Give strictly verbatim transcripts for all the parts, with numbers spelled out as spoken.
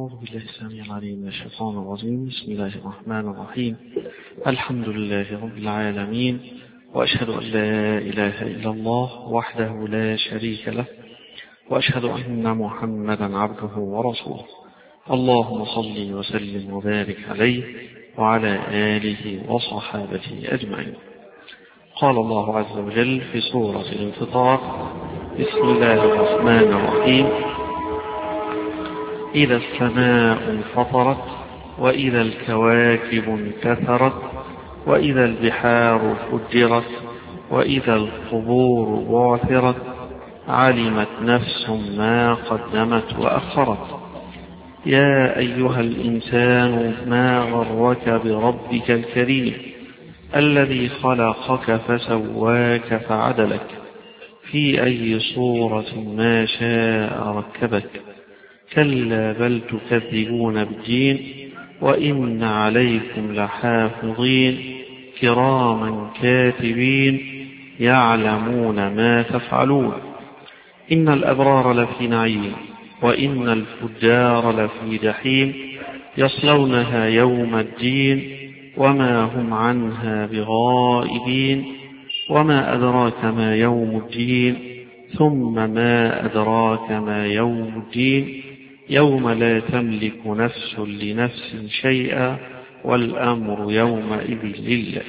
أعوذ بالله السميع العليم من الشيطان الرجيم. بسم الله الرحمن الرحيم. الحمد لله رب العالمين، وأشهد أن لا إله إلا الله وحده لا شريك له، وأشهد أن محمدا عبده ورسوله. اللهم صل وسلم وبارك عليه وعلى آله وصحابته أجمعين. قال الله عز وجل في سورة الانفطار: بسم الله الرحمن الرحيم. إذا السماء انفطرت، وإذا الكواكب انتثرت، وإذا البحار فجرت، وإذا القبور بعثرت، علمت نفس ما قدمت وأخرت. يا أيها الإنسان ما غرك بربك الكريم الذي خلقك فسواك فعدلك في أي صورة ما شاء ركبك. كلا بل تكذبون بالدين، وإن عليكم لحافظين كراما كاتبين يعلمون ما تفعلون. إن الأبرار لفي نعيم، وإن الفجار لفي جحيم، يصلونها يوم الدين وما هم عنها بغائبين. وما أدراك ما يوم الدين، ثم ما أدراك ما يوم الدين، يوم لا تملك نفس لنفس شيئا والأمر يومئذ لله.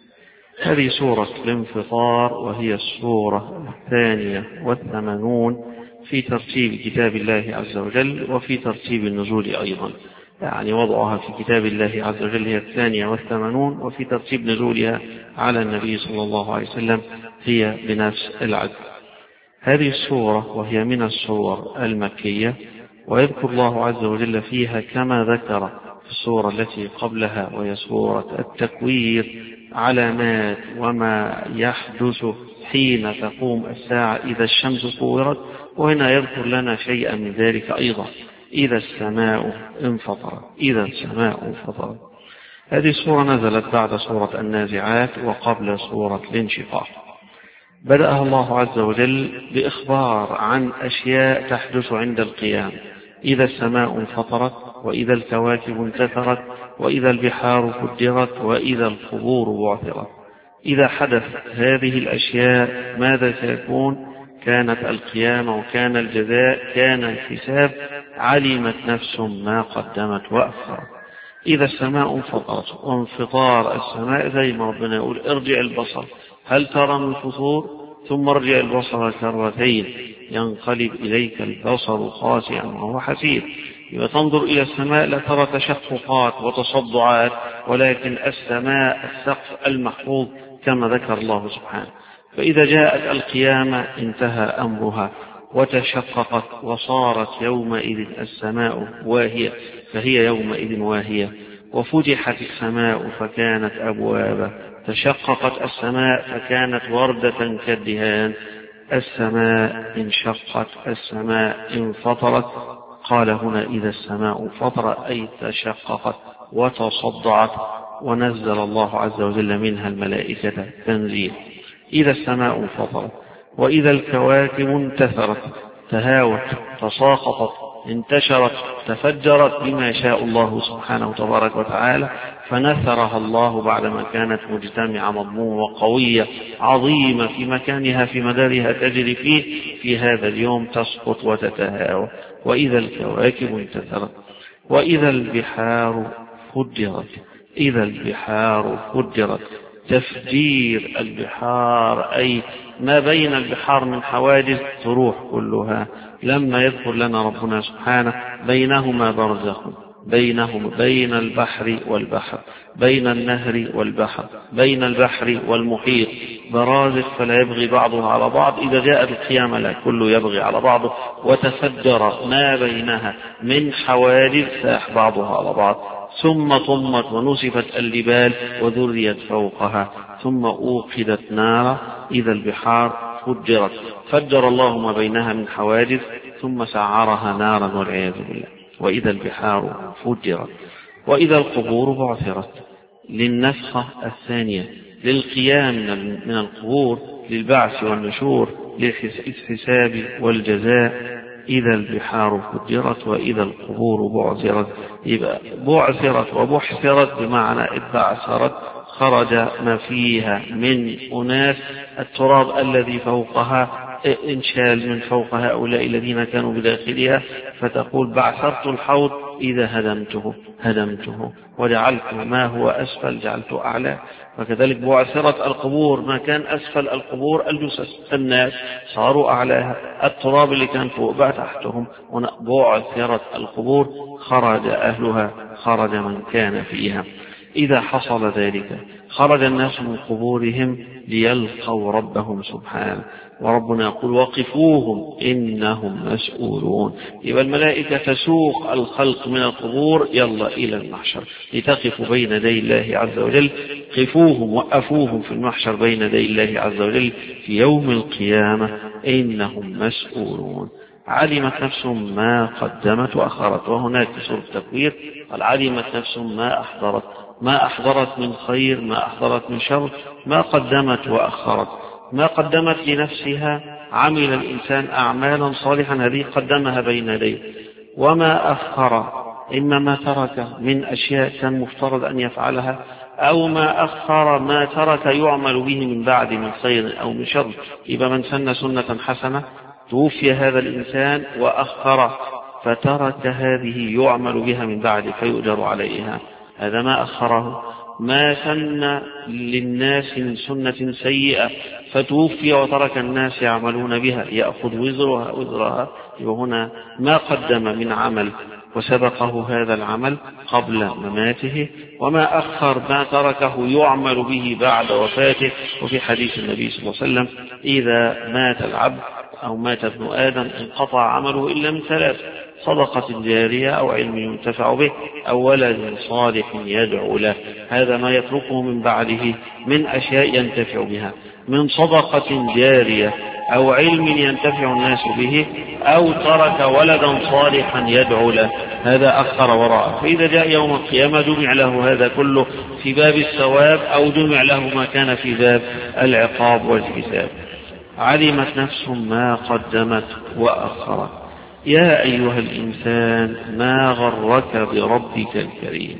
هذه سورة الانفطار، وهي السورة الثانية والثمانون في ترتيب كتاب الله عز وجل وفي ترتيب النزول أيضا، يعني وضعها في كتاب الله عز وجل هي الثانية والثمانون، وفي ترتيب نزولها على النبي صلى الله عليه وسلم هي بنفس العدد. هذه السورة وهي من السور المكية، ويذكر الله عز وجل فيها كما ذكر في السورة التي قبلها وهي سورة التكوير علامات وما يحدث حين تقوم الساعة إذا الشمس كورت، وهنا يذكر لنا شيئا من ذلك أيضا. إذا السماء انفطرت، إذا السماء انفطرت. هذه السورة نزلت بعد سورة النازعات وقبل سورة الانشقاق. بدأها الله عز وجل بإخبار عن أشياء تحدث عند القيام: إذا السماء انفطرت، وإذا الكواكب انتثرت، وإذا البحار فجرت، وإذا القبور بعثرت. إذا حدث هذه الأشياء ماذا سيكون؟ كانت القيامة، وكان الجزاء، كان الحساب، علمت نفس ما قدمت وأخرت. إذا السماء انفطرت، وانفطار السماء زي ما ربنا يقول: ارجع البصر هل ترى من فطور، ثم ارجع البصر كرتين ينقلب إليك البصر خاسئا وهو حسير. إذا تنظر إلى السماء لا ترى تشققات وتصدعات، ولكن السماء السقف المحفوظ كما ذكر الله سبحانه. فإذا جاءت القيامة انتهى أمرها وتشققت، وصارت يومئذ السماء واهية، فهي يومئذ واهية. وفتحت السماء فكانت أبوابا، تشققت السماء فكانت وردة كالدهان. السماء انشقت، السماء انفطرت. قال هنا: إذا السماء انفطرت، أي تشققت وتصدعت، ونزل الله عز وجل منها الملائكة تنزيل. إذا السماء انفطرت، وإذا الكواكب انتثرت، تهاوت، تساقطت، انتشرت، تفجرت بما شاء الله سبحانه تبارك وتعالى، فنثرها الله بعدما كانت مجتمعة مضمومة وقوية عظيمة في مكانها في مدارها تجري فيه، في هذا اليوم تسقط وتتهاوى. وإذا الكواكب انتثرت، وإذا البحار فجرت، إذا البحار فجرت. تفجير البحار أي ما بين البحار من حواجز تروح كلها. لما يذكر لنا ربنا سبحانه: بينهما برزخ، بينهم بين البحر والبحر، بين النهر والبحر، بين البحر والمحيط برازخ فلا يبغي بعضها على بعض. إذا جاءت القيامة لا كله يبغي على بعضه، وتفجر ما بينها من حواجز ساح بعضها على بعض. ثم طمت ونسفت الجبال وذريت فوقها، ثم أوقدت نارا. إذا البحار فجرت، فجر الله ما بينها من حواجز ثم سعرها نارا والعياذ بالله. وإذا البحار فجرت، وإذا القبور بعثرت، للنفخة الثانية، للقيام من القبور، للبعث والنشور، للحساب والجزاء. إذا البحار فجرت وإذا القبور بعثرت. يبقى بعثرت وبحثرت بمعنى اتبعثرت، خرج ما فيها من أناس، التراب الذي فوقها انشال من فوق هؤلاء الذين كانوا بداخلها، فتقول بعثرت الحوض إذا هدمته هدمته وجعلت ما هو أسفل جعلت أعلى. وكذلك بعثرت القبور، ما كان أسفل القبور الجثث، الناس صاروا أعلاها، التراب اللي كان فوق بقى تحتهم. بعثرت القبور خرج أهلها، خرج من كان فيها. إذا حصل ذلك خرج الناس من قبورهم ليلقوا ربهم سبحانه، وربنا يقول وقفوهم إنهم مسؤولون. يبقى الملائكة تسوق الخلق من القبور يلا إلى المحشر لتقفوا بين يدي الله عز وجل. قفوهم وقفوهم في المحشر بين يدي الله عز وجل في يوم القيامة إنهم مسؤولون. علمت نفس ما قدمت وأخرت. وهناك سورة التكوير قال علمت نفس ما أحضرت، ما أحضرت من خير، ما أحضرت من شر، ما قدمت وأخرت. ما قدمت لنفسها، عمل الإنسان أعمالا صالحا هذه قدمها بين يديه، وما أخر إما ما ترك من أشياء كان مفترض أن يفعلها، أو ما أخر ما ترك يعمل به من بعد من خير أو من شر. يبقى من سن سنة حسنة توفي هذا الإنسان وأخر فترك هذه يعمل بها من بعد فيؤجر عليها، هذا ما أخره. ما سن للناس من سنة سيئة فتوفي وترك الناس يعملون بها يأخذ وزرها وزرها. وهنا ما قدم من عمل وسبقه هذا العمل قبل مماته، وما أخر ما تركه يعمل به بعد وفاته. وفي حديث النبي صلى الله عليه وسلم إذا مات العبد أو مات ابن آدم انقطع عمله إلا من ثلاث: صدقة جارية أو علم ينتفع به أو ولد صالح يدعو له. هذا ما يتركه من بعده من أشياء ينتفع بها، من صدقة جارية أو علم ينتفع الناس به أو ترك ولدا صالحا يدعو له، هذا أخر وراءه. فإذا جاء يوم القيامة جمع له هذا كله في باب الثواب أو جمع له ما كان في باب العقاب والحساب. علمت نفس ما قدمت وأخرت. يا أيها الإنسان ما غرك بربك الكريم.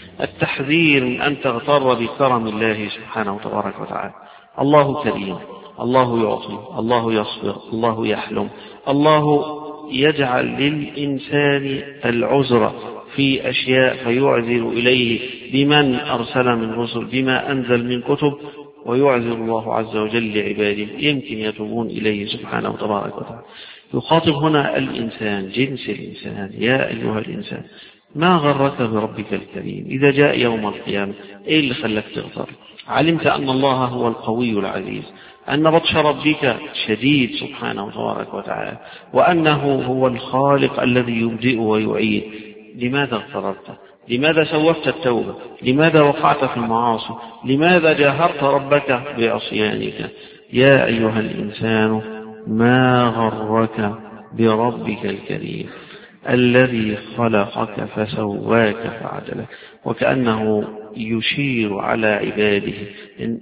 التحذير من أن تغتر بكرم الله سبحانه وتبارك وتعالى. الله كريم، الله يعطي، الله يصبر، الله يحلم، الله يجعل للإنسان العذر في أشياء فيعذر إليه بمن أرسل من رسل، بما أنزل من كتب، ويعذر الله عز وجل لعباده يمكن يتوبون إليه سبحانه وتبارك وتعالى. يخاطب هنا الإنسان، جنس الإنسان. يا أيها الإنسان ما غرك بربك الكريم. إذا جاء يوم القيامة إيه اللي خلك تغتر؟ علمت أن الله هو القوي العزيز، أن بطش ربك شديد سبحانه وتبارك وتعالى، وأنه هو الخالق الذي يبدئ ويعيد. لماذا اغتررت؟ لماذا سوفت التوبة؟ لماذا وقعت في المعاصي؟ لماذا جاهرت ربك بعصيانك؟ يا أيها الإنسان ما غرك بربك الكريم الذي خلقك فسواك فعدلك. وكأنه يشير على عباده إن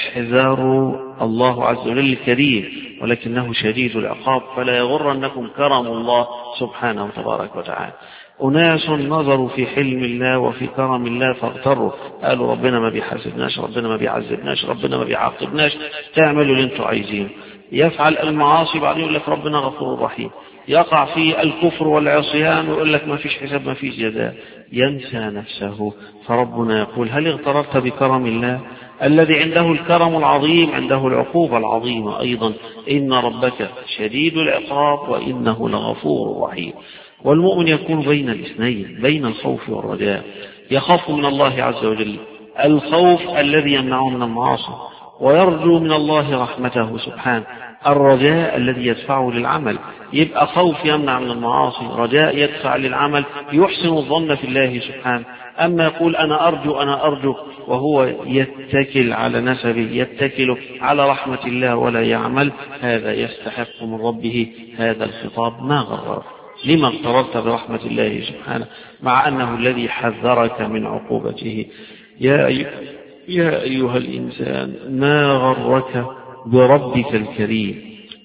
احذروا الله عز وجل كريم ولكنه شديد العقاب، فلا يغرنكم كرم الله سبحانه وتبارك وتعالى. أناس نظروا في حلم الله وفي كرم الله فاغتروا، قالوا ربنا ما بيحاسبناش، ربنا ما بيعذبناش، ربنا ما بيعاقبناش، تعملوا اللي انتوا عايزين. يفعل المعاصي بعدين يقول لك ربنا غفور رحيم، يقع في الكفر والعصيان ويقول لك ما فيش حساب ما فيش جزاء، ينسى نفسه. فربنا يقول هل اغتررت بكرم الله الذي عنده الكرم العظيم، عنده العقوبة العظيمة أيضا. إن ربك شديد العقاب وإنه لغفور رحيم. والمؤمن يكون بين الاثنين، بين الخوف والرجاء. يخاف من الله عز وجل الخوف الذي يمنعه من المعاصي، ويرجو من الله رحمته سبحانه الرجاء الذي يدفعه للعمل. يبقى خوف يمنع من المعاصي، رجاء يدفع للعمل، يحسن الظن في الله سبحانه. أما يقول أنا أرجو أنا أرجو وهو يتكل على نسبه، يتكل على رحمة الله ولا يعمل، هذا يستحق من ربه هذا الخطاب ما غرر. لما اغتررت برحمة الله سبحانه مع أنه الذي حذرك من عقوبته؟ يا يا أيها الإنسان ما غرك بربك الكريم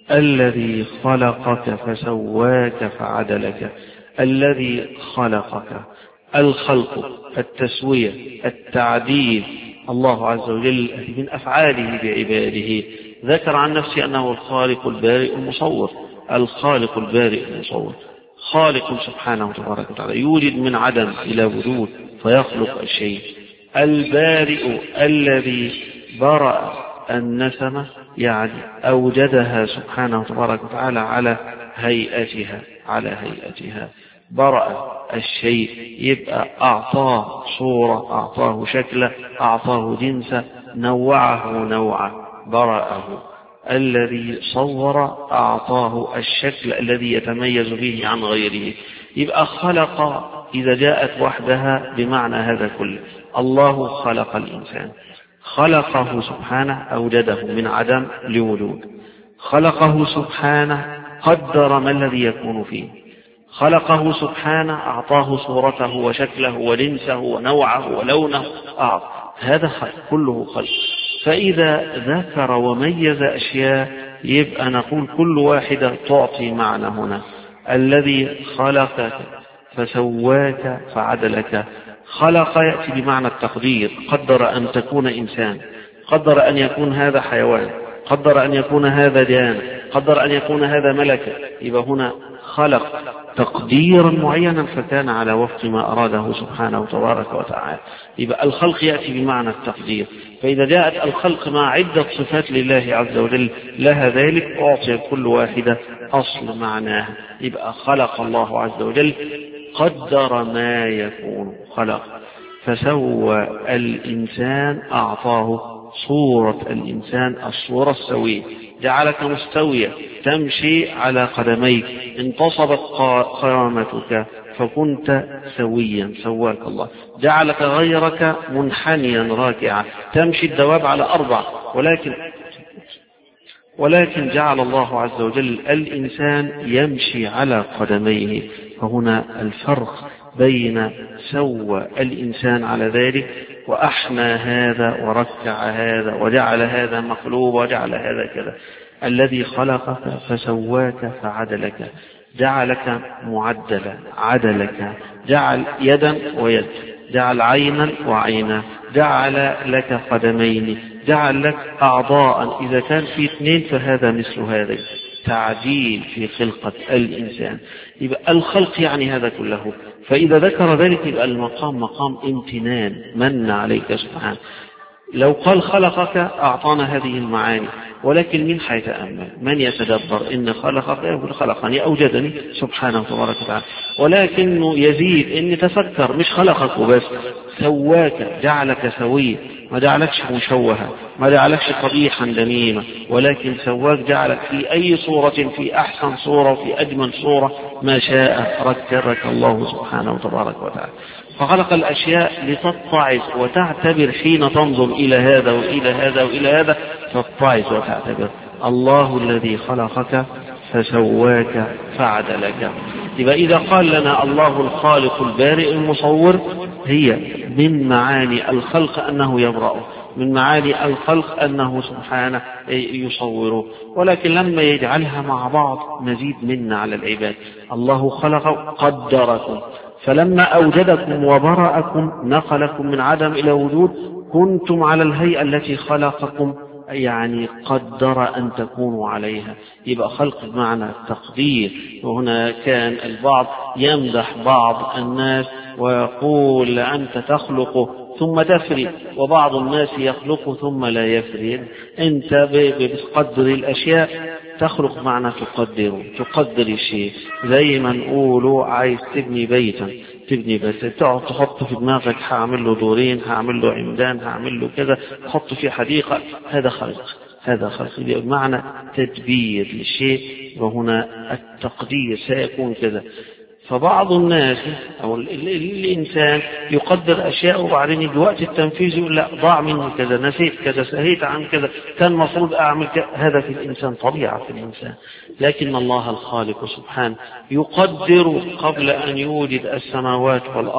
الذي خلقك فسواك فعدلك. الذي خلقك، الخلق، التسوية، التعديل، الله عز وجل من أفعاله بعباده. ذكر عن نفسه أنه الخالق البارئ المصور. الخالق البارئ المصور، خالق سبحانه وتبارك وتعالى، يوجد من عدم إلى وجود فيخلق الشيء. البارئ الذي برأ النسمة، يعني أوجدها سبحانه وتبارك وتعالى على هيئتها على هيئتها. برأ الشيء يبقى أعطاه صورة، أعطاه شكله، أعطاه جنسه، نوعه نوعه، برأه. الذي صور أعطاه الشكل الذي يتميز به عن غيره. يبقى خلق إذا جاءت وحدها بمعنى هذا كله. الله خلق الإنسان، خلقه سبحانه، أوجده من عدم لوجود. خلقه سبحانه، قدر ما الذي يكون فيه. خلقه سبحانه، أعطاه صورته وشكله وجنسه ونوعه ولونه، أعطى. هذا خلق، كله خلق. فإذا ذكر وميز أشياء يبقى نقول كل واحدة تعطي معنى هنا. الذي خلقك فسواك فعدلك. خلق يأتي بمعنى التقدير، قدر أن تكون إنسان، قدر أن يكون هذا حيوان، قدر أن يكون هذا جان، قدر أن يكون هذا ملكا. يبقى هنا خلق تقديرا معينا فكان على وفق ما أراده سبحانه وتبارك وتعالى. يبقى الخلق يأتي بمعنى التقدير. فإذا جاءت الخلق مع عدة صفات لله عز وجل لها ذلك، أعطي كل واحدة أصل معناها. يبقى خلق الله عز وجل، قدر ما يكون، خلق. فسوى الإنسان، أعطاه صورة الإنسان، الصورة السوية، جعلك مستوية تمشي على قدميك، انتصبت قامتك فكنت سويا، سواك الله. جعلك غيرك منحنيا راكعا، تمشي الدواب على أربع، ولكن ولكن جعل الله عز وجل الإنسان يمشي على قدميه. فهنا الفرق بين سوى الإنسان على ذلك وأحنى هذا وركع هذا وجعل هذا مقلوب وجعل هذا كذا. الذي خلقك فسواك فعدلك، جعلك معدلا، عدلك، جعل يدا ويد، جعل عينا وعينا، جعل لك قدمين، جعل لك أعضاء، إذا كان في اثنين فهذا مثل هذا. تعديل في خلقة الإنسان. يبقى الخلق يعني هذا كله. فإذا ذكر ذلك يبقى المقام مقام امتنان، من عليك سبحانه. لو قال خلقك أعطانا هذه المعاني، ولكن من حيتأمل، من يتدبر إن خلقك يقول خلقني، أوجدني سبحانه وتبارك وتعالى. ولكنه يزيد إن تفكر، مش خلقك وبس، سواك، جعلك سوي، ما جعلكش مشوها، ما جعلكش قبيحا دميما، ولكن سواك، جعلك في أي صورة، في أحسن صورة وفي أجمل صورة ما شاء ركبك الله سبحانه وتبارك وتعالى. فخلق الأشياء لتتعظ وتعتبر حين تنظر إلى هذا وإلى هذا وإلى هذا، تتعظ وتعتبر. الله الذي خلقك فسواك فعدلك. يبقى إذا قال لنا الله الخالق البارئ المصور، هي من معاني الخلق أنه يبرأه، من معاني الخلق أنه سبحانه يصوره. ولكن لما يجعلها مع بعض مزيد منا على العباد. الله خلق قدركم، فلما أوجدكم وبرأكم نقلكم من عدم إلى وجود، كنتم على الهيئة التي خلقكم، يعني قدر أن تكونوا عليها. يبقى خلق بمعنى التقدير. وهنا كان البعض يمدح بعض الناس ويقول أنت تخلق ثم تفري، وبعض الناس يخلق ثم لا يفري. أنت بتقدر الأشياء، تخلق معنى تقدر، تقدر الشيء. زي ما نقوله عايز تبني بيتا، تبني بس تقعد تحط في دماغك هعمل له دورين، هعمل له عمدان، هعمل له كذا، تحط فيه حديقة. هذا خلق، هذا خلق بمعنى تدبير للشيء. وهنا التقدير سيكون كذا. فبعض الناس أو الإنسان يقدر أشياء وبعدين يجي وقت التنفيذ يقول لا ضاع مني كذا، نسيت كذا، سهيت عن كذا، كان مفروض أعمل كذا. هذا في الإنسان، طبيعة في الإنسان. لكن الله الخالق سبحانه يقدر قبل أن يوجد السماوات والأرض،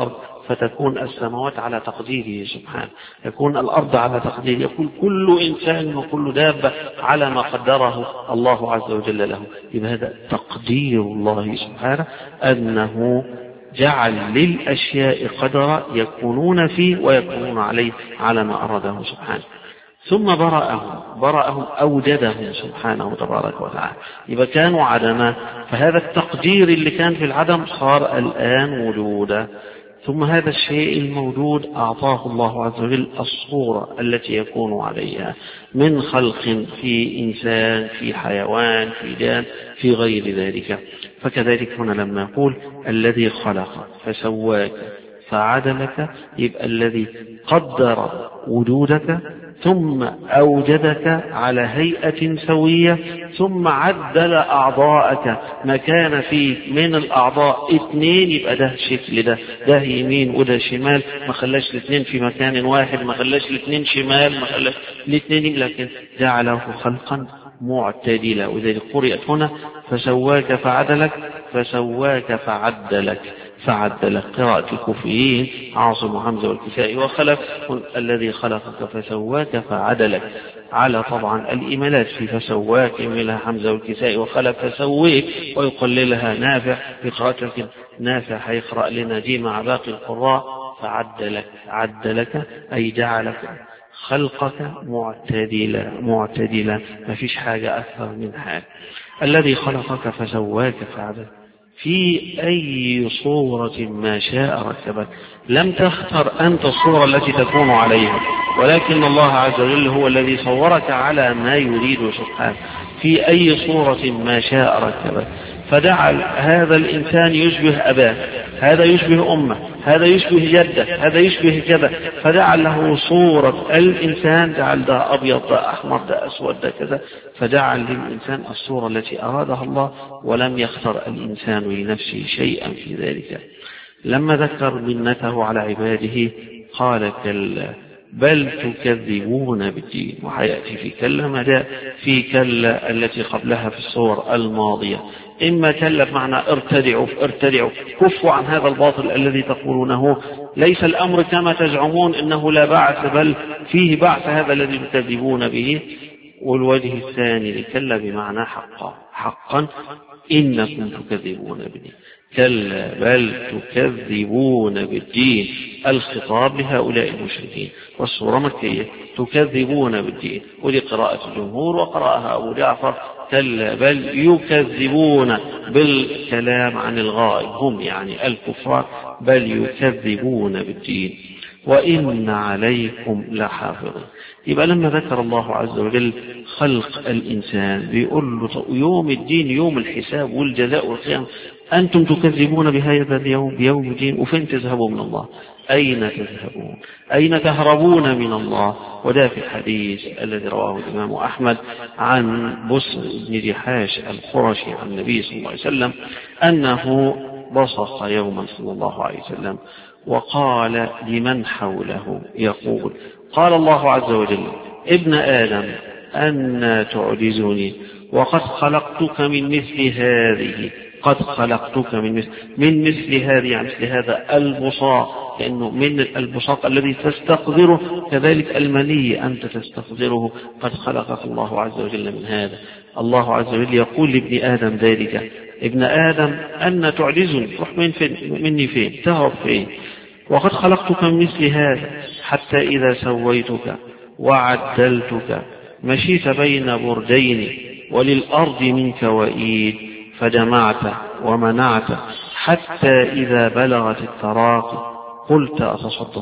فتكون السماوات على تقديره سبحانه، يكون الأرض على تقديره، يكون كل إنسان وكل دابة على ما قدره الله عز وجل له. يبقى هذا تقدير الله سبحانه، أنه جعل للأشياء قدرا يكونون فيه ويكونون عليه على ما أراده سبحانه. ثم برأهم برأهم أوجدهم سبحانه تبارك وتعالى، يبقى كانوا عدما، فهذا التقدير اللي كان في العدم صار الآن وجودا. ثم هذا الشيء الموجود أعطاه الله عز وجل الصورة التي يكون عليها من خلق في إنسان، في حيوان، في جان، في غير ذلك. فكذلك هنا لما يقول الذي خلق فسواك فعدلك، يبقى الذي قدر وجودك ثم أوجدك على هيئة سوية، ثم عدل أعضاءك مكان فيه من الأعضاء اثنين، يبقى ده شكل، ده ده يمين وده شمال، ما خلاش الاثنين في مكان واحد، ما خلاش الاثنين شمال، ما خلاش الاثنين، لكن جعله خلقا معتدلا. وذلك قرئت هنا فسواك فعدلك، فسواك فعدلك، فعدلك. قراءة الكوفيين عاصم وحمزة والكسائي وخلف الذي خلقك فسواك فعدلك، على طبعا الإمالات في فسواك يميلها حمزة والكسائي وخلف فسويك، ويقللها نافع في قراءة، لكن نافع هيقرأ لنا دي مع باقي القراء فعدلك. عدلك أي جعلك خلقك معتدلا معتدلا، ما فيش حاجة أكثر من حال. الذي خلقك فسواك فعدلك في أي صورة ما شاء ركبك. لم تختر أنت الصورة التي تكون عليها، ولكن الله عز وجل هو الذي صورك على ما يريد سبحانه. في أي صورة ما شاء ركبك، فجعل هذا الإنسان يشبه أباه، هذا يشبه أمه، هذا يشبه جده، هذا يشبه كذا، فجعل له صورة الإنسان، جعل ده أبيض، ده أحمر، ده أسود، ده كذا، فجعل للإنسان الصورة التي أرادها الله، ولم يختر الإنسان لنفسه شيئا في ذلك. لما ذكر منته على عباده قال كلا بل تكذبون بالدين، وحيأتي في كلا ما جاء في كلا التي قبلها في الصور الماضية. إما كلا بمعنى ارتدعوا ارتدعوا كفوا عن هذا الباطل الذي تقولونه، ليس الأمر كما تزعمون إنه لا بعث، بل فيه بعث، هذا الذي تكذبون به. والوجه الثاني لكلا بمعنى حقا، حقا إنكم تكذبون بالدين. كلا بل تكذبون بالدين، الخطاب بهؤلاء المشركين، والسورة مكية. تكذبون بالدين، ودي قراءة الجمهور وقرأها أبو جعفر. كلا بل يكذبون بالكلام عن الغائب، هم يعني الكفار، بل يكذبون بالدين وإن عليكم لحافظين. يبقى لما ذكر الله عز وجل خلق الإنسان بيقول له يوم الدين، يوم الحساب والجزاء والقيام، أنتم تكذبون بهذا اليوم، بيوم الدين، وفين تذهبوا من الله؟ أين تذهبون؟ أين تهربون من الله؟ وده في الحديث الذي رواه الإمام أحمد عن بسر بن جحاش القرشي عن النبي صلى الله عليه وسلم أنه بصق يوما صلى الله عليه وسلم وقال لمن حوله يقول: قال الله عز وجل: ابن آدم أن تعجزني وقد خلقتك من مثل هذه، قد خلقتك من مثل, من مثل هذه، يعني مثل هذا البصاق، لأنه من البصاق الذي تستقذره، كذلك المني أنت تستقذره، قد خلقك الله عز وجل من هذا. الله عز وجل يقول لابن آدم ذلك: ابن آدم أن تعجزني، تروح من فين؟ مني فين؟ تهرب فين؟ وقد خلقتك من مثل هذا، حتى إذا سويتك وعدلتك مشيت بين بردين وللأرض منك وإيد، فجمعت ومنعت، حتى إذا بلغت التراقي قلت أتصدق.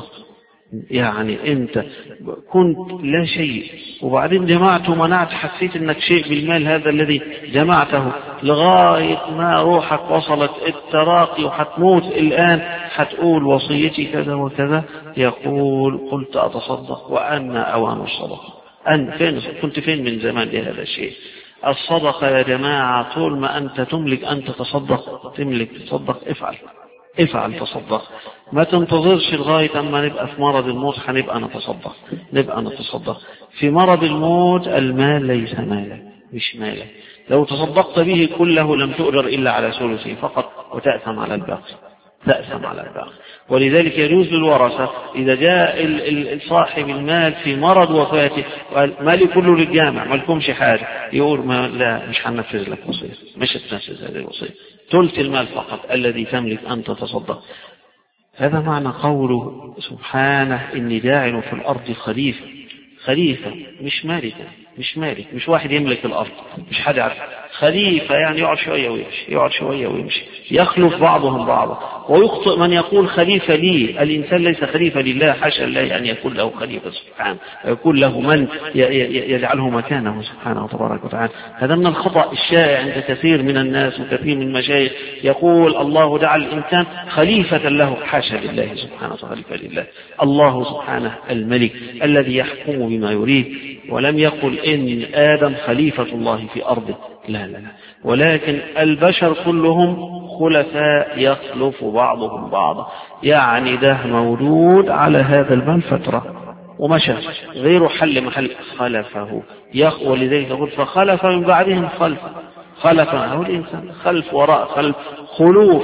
يعني أنت كنت لا شيء، وبعدين جمعت ومنعت، حسيت أنك شيء بالمال هذا الذي جمعته، لغاية ما روحك وصلت التراقي وحتموت الآن، حتقول وصيتي كذا وكذا، يقول قلت أتصدق وأن أوان الصدقة. أن فين كنت فين من زمان لهذا الشيء؟ الصدقة يا جماعة طول ما أنت تملك أن تتصدق، تملك تصدق، افعل افعل تصدق، ما تنتظرش لغاية أما نبقى في مرض الموت هنبقى نتصدق، نبقى نتصدق. في مرض الموت المال ليس مالك، مش مالك، لو تصدقت به كله لم تؤجر إلا على ثلثه فقط وتأثم على الباقي. تأثم على الباقي. ولذلك يجوز للورثة إذا جاء صاحب المال في مرض وفاته وقال مالي كله للجامع ما لكمش حاجة، يقول ما لا مش هنفذ لك وصية، مش هتنفذ هذه الوصية، ثلث المال فقط الذي تملك أن تتصدق. هذا معنى قوله سبحانه إني جاعل في الأرض خليفة. خليفة مش مالك، مش مالك، مش واحد يملك الأرض، مش حد عارف. خليفة يعني يقعد شوية ويمشي، يقعد شوية ويمشي، يخلف بعضهم بعضا. ويخطئ من يقول خليفة لي، الإنسان ليس خليفة لله، حاشا الله أن يكون له خليفة سبحانه، يكون له من يجعله مكانه سبحانه وتبارك وتعالى. هذا من الخطأ الشائع عند كثير من الناس وكثير من المشايخ، يقول الله جعل الإنسان خليفة له، حاشا لله سبحانه وتعالى لله. الله سبحانه الملك الذي يحكم بما يريد، ولم يقل إن آدم خليفة الله في أرضه، لا لا لا، ولكن البشر كلهم خلفاء يخلف بعضهم بعضا. يعني ده مولود على هذا المال فترة ومشى غير حل محل خلفه يخ، ولذلك يقول فخلف من بعدهم خلف. خلف هو الإنسان، خلف وراء خلف، خلوف،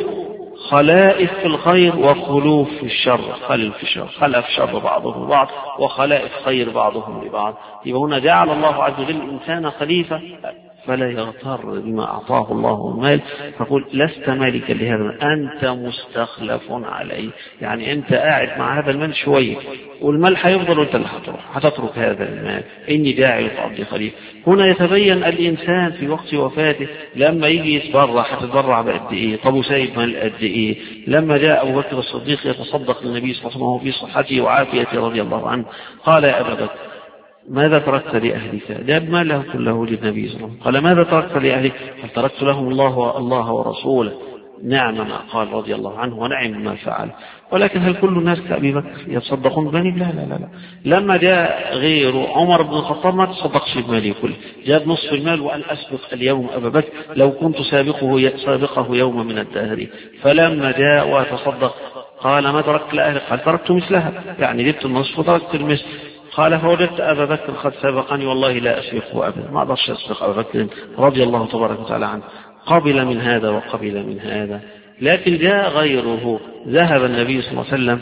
خلائف في الخير وخلوف في الشر، خلف في الشر، خلف شر بعضهم بعض وخلائف خير بعضهم لبعض. يبقى هنا جعل الله عز وجل الإنسان خليفة فلا يغتر بما أعطاه الله المال، فقل لست مالكا لهذا، أنت مستخلف عليه. يعني أنت قاعد مع هذا المال شوية والمال هيفضل وأنت اللي هتروح هتترك هذا المال. إني جاعل في الأرض خليفة. هنا يتبين الإنسان في وقت وفاته لما يجي يتبرع هتتبرع بقد إيه، طب وسايب مال قد إيه. لما جاء أبو بكر الصديق يتصدق للنبي صلى الله عليه وسلم في صحته وعافيته رضي الله عنه، قال يا أبا بكر ماذا تركت لأهلك؟ جاب ماله كله للنبي صلى الله عليه وسلم. قال ماذا تركت لأهلك؟ قال تركت لهم الله الله ورسوله. نعم ما قال رضي الله عنه ونعم ما فعل. ولكن هل كل الناس كأبي بكر يتصدقون بني؟ لا لا لا لا. لما جاء غيره عمر بن الخطاب ما تصدقش بمالي كله، جاب نصف المال وأن أسبق اليوم أبا بكر لو كنت سابقه سابقه يوم من الدهر. فلما جاء وتصدق قال ما تركت لأهلك؟ قال تركت مثلها، يعني جبت النصف وتركت المثل. قال فوجدت أبا بكر قد سبقني والله لا أسبقه أبدا، ما أقدرش أسبق أبا بكر رضي الله تبارك وتعالى عنه. قبل من هذا وقبل من هذا. لكن جاء غيره، ذهب النبي صلى الله عليه وسلم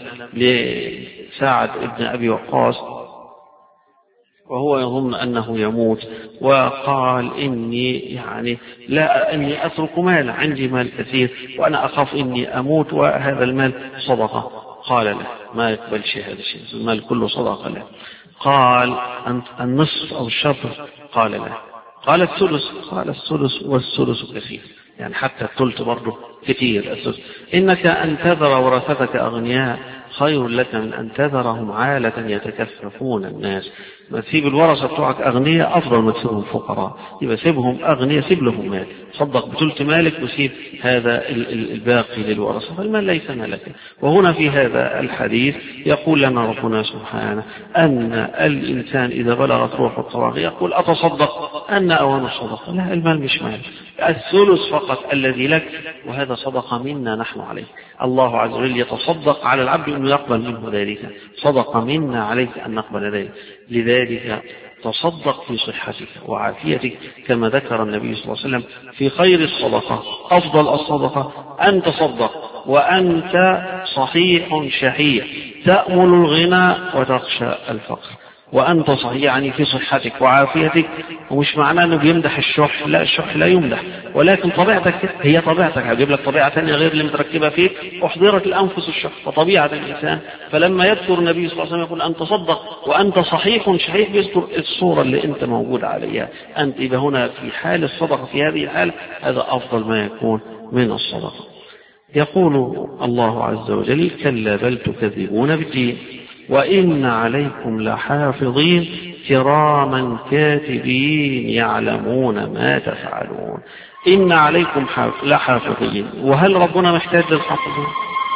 لسعد بن أبي وقاص وهو يظن أنه يموت، وقال إني يعني لا أني أترك مال، عندي مال كثير وأنا أخاف إني أموت وهذا المال صدقة. قال له ما يقبلش هذا الشيء، المال كله صدقة له. قال النصف أو الشطر؟ قال لا. قال الثلث؟ قال الثلث والثلث كثير، يعني حتى الثلث برضه كثير. الثلث إنك أن تذر ورثتك أغنياء خير لك من أن تذرهم عالة يتكففون الناس. ما تسيب الورثة بتوعك أغنياء أفضل ما تسيبهم فقراء. يبقى سيبهم أغنياء، سيب لهم مال، صدق بثلث مالك وسيب هذا الباقي للورثة، فالمال ليس مالك. وهنا في هذا الحديث يقول لنا ربنا سبحانه أن الإنسان إذا بلغت روح الطراغ يقول أتصدق أن أوان الصدقة. لا، المال مش مال، الثلث فقط الذي لك، وهذا صدقة منا نحن عليه. الله عز وجل يتصدق على العبد أنه يقبل منه ذلك، صدق منا عليك أن نقبل ذلك. لذلك تصدق في صحتك وعافيتك كما ذكر النبي صلى الله عليه وسلم في خير الصدقة. أفضل الصدقة أن تصدق وأنت صحيح شحيح تأمل الغنى وتخشى الفقر، وأنت صحيح يعني في صحتك وعافيتك. ومش معناه أنه بيمدح الشح، لا، الشح لا يمدح، ولكن طبيعتك هي طبيعتك. هجيب لك طبيعة ثانية غير اللي متركبة فيك، أحضرت الأنفس الشح فطبيعة الإنسان. فلما يذكر النبي صلى الله عليه وسلم يقول أن تصدق وأنت صحيح شحيح، بيذكر الصورة اللي أنت موجود عليها أنت. إذا هنا في حال الصدقة في هذه الحالة هذا أفضل ما يكون من الصدقة. يقول الله عز وجل كلا بل تكذبون بالدين وإن عليكم لحافظين كراما كاتبين يعلمون ما تفعلون. إن عليكم لحافظين. وهل ربنا محتاج للحافظين؟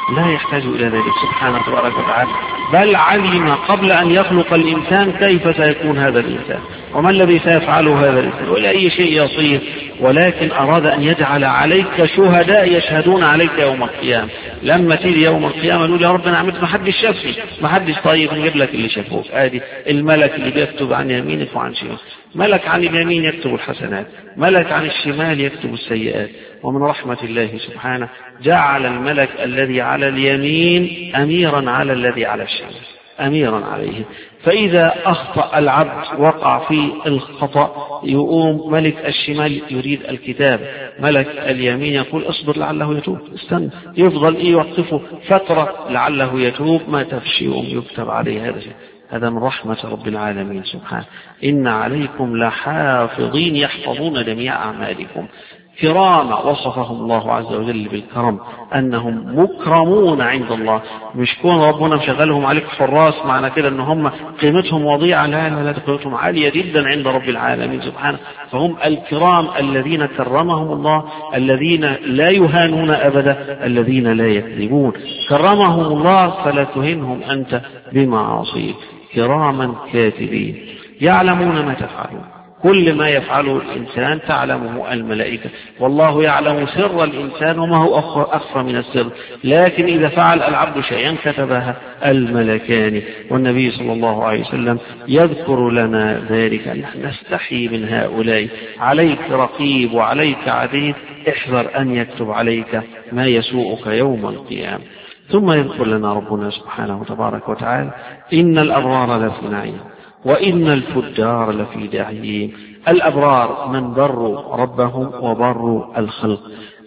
لا يحتاج إلى ذلك سبحانه تبارك وتعالى، بل علم قبل أن يخلق الإنسان كيف سيكون هذا الإنسان وما الذي سيفعله هذا الإنسان ولا أي شيء يصير، ولكن أراد أن يجعل عليك شهداء يشهدون عليك يوم القيامة. لما تيجي يوم القيامة نقول يا رب أنا عملت ما حدش شافني، ما حدش، طيب نجيب لك اللي شافوك. آدي الملك اللي بيكتب عن يمينك وعن شمالك، ملك عن اليمين يكتب الحسنات، ملك عن الشمال يكتب السيئات. ومن رحمة الله سبحانه جعل الملك الذي على اليمين أميرا على الذي على الشمال، أميرا عليه، فإذا أخطأ العبد وقع في الخطأ يقوم ملك الشمال يريد الكتاب، ملك اليمين يقول اصبر لعله يتوب، استنى، يفضل إيه يوقفه فترة لعله يتوب، ما تفشي يقوم يكتب عليه هذا. هذا من رحمة رب العالمين سبحانه. إن عليكم لحافظين يحفظون جميع أعمالكم كرام، وصفهم الله عز وجل بالكرم أنهم مكرمون عند الله. مش كون ربنا مشغلهم عليك حراس معنى كده أن هم قيمتهم وضيعة، لا لا لا، قيمتهم عالية جدا عند رب العالمين سبحانه. فهم الكرام الذين كرمهم الله، الذين لا يهانون أبدا، الذين لا يكذبون. كرمهم الله فلا تهنهم أنت بمعاصيه. كراما كاتبين يعلمون ما تفعلون، كل ما يفعله الإنسان تعلمه الملائكة، والله يعلم سر الإنسان وما هو أخفى من السر، لكن إذا فعل العبد شيئا كتبها الملكان. والنبي صلى الله عليه وسلم يذكر لنا ذلك، أن نستحي من هؤلاء. عليك رقيب وعليك عتيد، احذر أن يكتب عليك ما يسوءك يوم القيامة. ثم يذكر لنا ربنا سبحانه وتبارك وتعالى إن الأبرار لفي نعيم وإن الفجار لفي جحيم. الأبرار من بروا ربهم وبروا الخلق.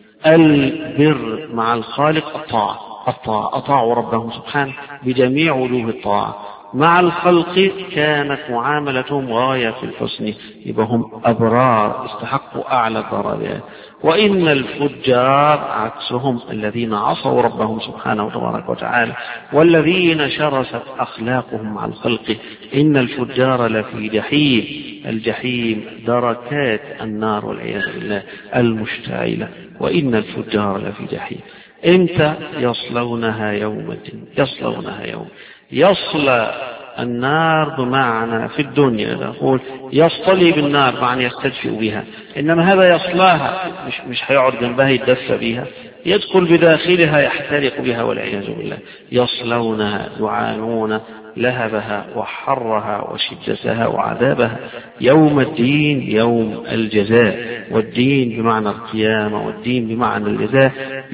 البر مع الخالق الطاعة، الطاعة أطاعوا ربهم سبحانه بجميع وجوه الطاعة. مع الخلق كانت معاملتهم غاية في الحسن، يبقى هم أبرار استحقوا أعلى الدرجات. وإن الفجار عكسهم الذين عصوا ربهم سبحانه وتبارك وتعالى والذين شرست أخلاقهم مع الخلق. إن الفجار لفي جحيم، الجحيم دركات النار والعياذ بالله المشتعلة. وإن الفجار لفي جحيم، إمتى يصلونها؟ يوم الدين، يصلونها يوم يصلى النار بمعنى في الدنيا نقول يصطلي بالنار معنى يستدفئ بها، إنما هذا يصلاها مش مش هيقعد جنبها يتدفى بها، يدخل بداخلها يحترق بها والعياذ بالله. يصلونها يعانون لهبها وحرها وشدتها وعذابها يوم الدين، يوم الجزاء. والدين بمعنى القيامة، والدين بمعنى الجزاء.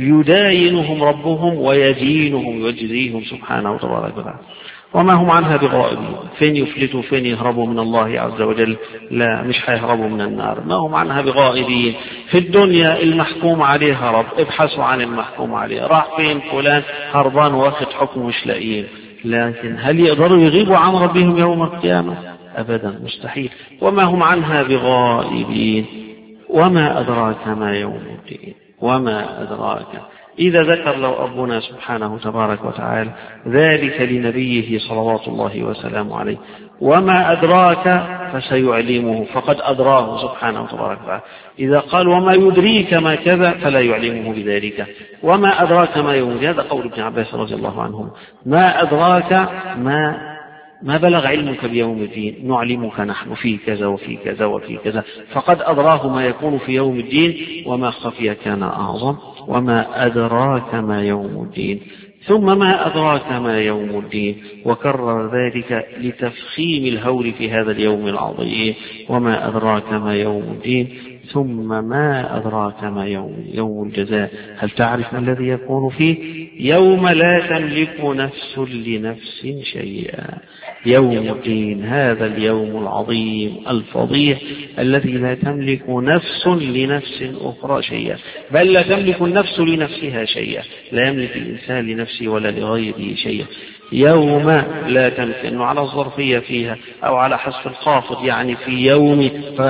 يداينهم ربهم ويدينهم ويجزيهم سبحانه وتبارك وتعالى، وما هم عنها بغائبين. فين يفلتوا، فين يهربوا من الله عز وجل؟ لا، مش هيهربوا من النار، ما هم عنها بغائبين. في الدنيا المحكوم عليه هرب، ابحثوا عن المحكوم عليه، راح فين فلان؟ هربان واخد حكم مش لاقيين. لكن هل يقدروا يغيبوا عن ربهم يوم القيامة؟ أبدا، مستحيل. وما هم عنها بغائبين. وما أدراك ما يوم الدين، وما أدراك. إذا ذكر لو ربنا سبحانه تبارك وتعالى ذلك لنبيه صلوات الله وسلامه عليه، وما أدراك فسيعلمه، فقد أدراه سبحانه تبارك وتعالى. إذا قال وما يدريك ما كذا فلا يعلمه بذلك. وما أدراك ما يوم، هذا قول ابن عباس رضي الله عنه، ما أدراك ما ما بلغ علمك بيوم الدين، نعلمك نحن في كذا وفي كذا وفي كذا، فقد أدراه ما يكون في يوم الدين، وما خفي كان أعظم. وما أدراك ما يوم الدين، ثم ما أدراك ما يوم الدين، وكرر ذلك لتفخيم الهول في هذا اليوم العظيم. وما أدراك ما يوم الدين، ثم ما أدراك ما يوم يوم الجزاء. هل تعرف ما الذي يكون فيه؟ يوم لا تملك نفس لنفس شيئا. يوم الدين، هذا اليوم العظيم الفضيح الذي لا تملك نفس لنفس أخرى شيئا، بل لا تملك النفس لنفسها شيئا، لا يملك الإنسان لنفسه ولا لغيره شيئا. يوم لا تملك، إنه على الظرفية فيها أو على حذف الخافض، يعني في يوم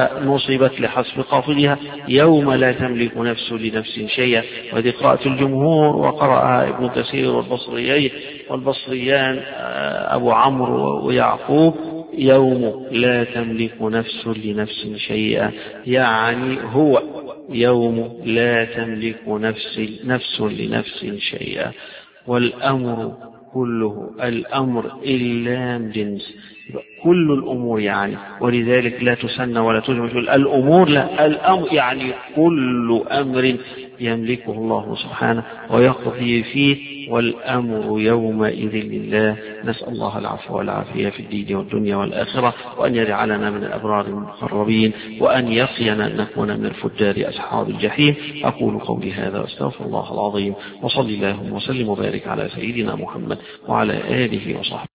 فنصبت لحذف خافضها. يوم لا تملك نفس لنفس شيئا. وهذه قراءة الجمهور، وقرأها ابن كثير والبصريين والبصريان أبو عمرو ويعقوب. يوم لا تملك نفس لنفس شيئا، يعني هو يوم لا تملك نفس نفس لنفس شيئا. والأمر كله، الأمر اللام جنس كل الأمور يعني، ولذلك لا تسنى ولا تجمع الأمور، لا الأمر يعني كل أمر يملكه الله سبحانه ويقضي فيه، والأمر يومئذ لله. نسأل الله العفو والعافية في الدين والدنيا والآخرة، وأن يجعلنا من الأبرار المقربين، وأن يقينا أن نكون من الفجار أصحاب الجحيم. أقول قولي هذا واستغفر الله العظيم، وصلي اللهم وسلم وبارك على سيدنا محمد وعلى آله وصحبه.